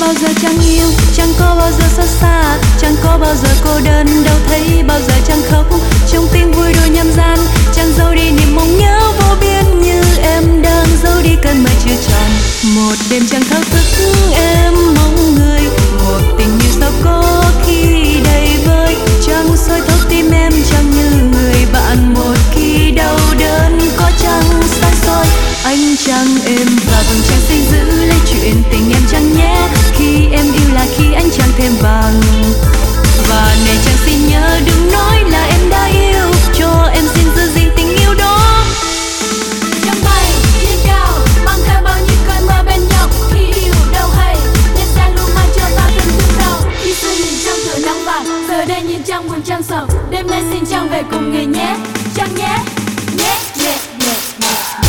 bao giờ chẳng yêu, chẳng có bao giờ xót xa, chẳng có bao giờ cô đơn, đâu thấy bao giờ chẳng khóc. Trong tim vui đôi nhâm gian, chẳng giấu đi niềm mong nhớ vô biên như em đang giấu đi cơn mơ chưa tròn. Một đêm chẳng thao thức em mong người, một tình yêu sao có khi đầy vơi, chẳng soi thấu tim em chẳng như người bạn. Một khi đau đớn có chẳng sai xôi, anh chẳng êm và vầng trăng xinh giữ lấy chuyện tình em chẳng nhé. Khi em yêu là khi anh chẳng thêm vàng, và này chẳng xin nhớ đừng nói là em đã yêu, cho em xin giữ gìn tình yêu đó. Chẳng bay trên cao mang theo bao nhiêu cơn mơ bên nhau, khi yêu đâu hay nhân gian luôn mang cho ta từng thương đau. Khi xưa nhìn trăng tựa nắng vàng, giờ đây nhìn trăng buồn trăng sầu. Đêm nay xin trăng về cùng người nhé, trăng nhé, nhé nhé nhé nhé.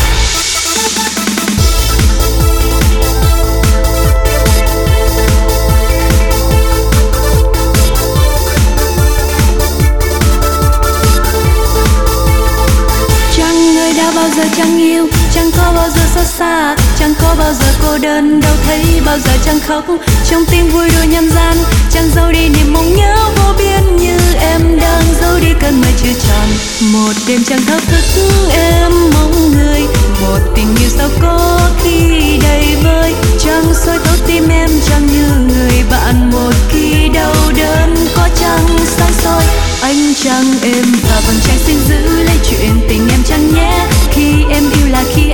Bao giờ chẳng yêu, chẳng có bao giờ xót xa, chẳng có bao giờ cô đơn, đâu thấy bao giờ chẳng khóc. Trong tim vui đôi nhâm gian, chẳng giấu đi niềm mong nhớ vô biên như em đang giấu đi cơn mơ chưa tròn. Một đêm chẳng thao thức em mong người, một tình yêu sao có khi đầy vơi, chẳng soi thấu tim em chẳng như người bạn. Một khi đau đớn có chẳng sai xôi, anh chẳng êm và vầng trăng xin giữ lấy chuyện tình em chẳng nhé. Khi em yêu là khi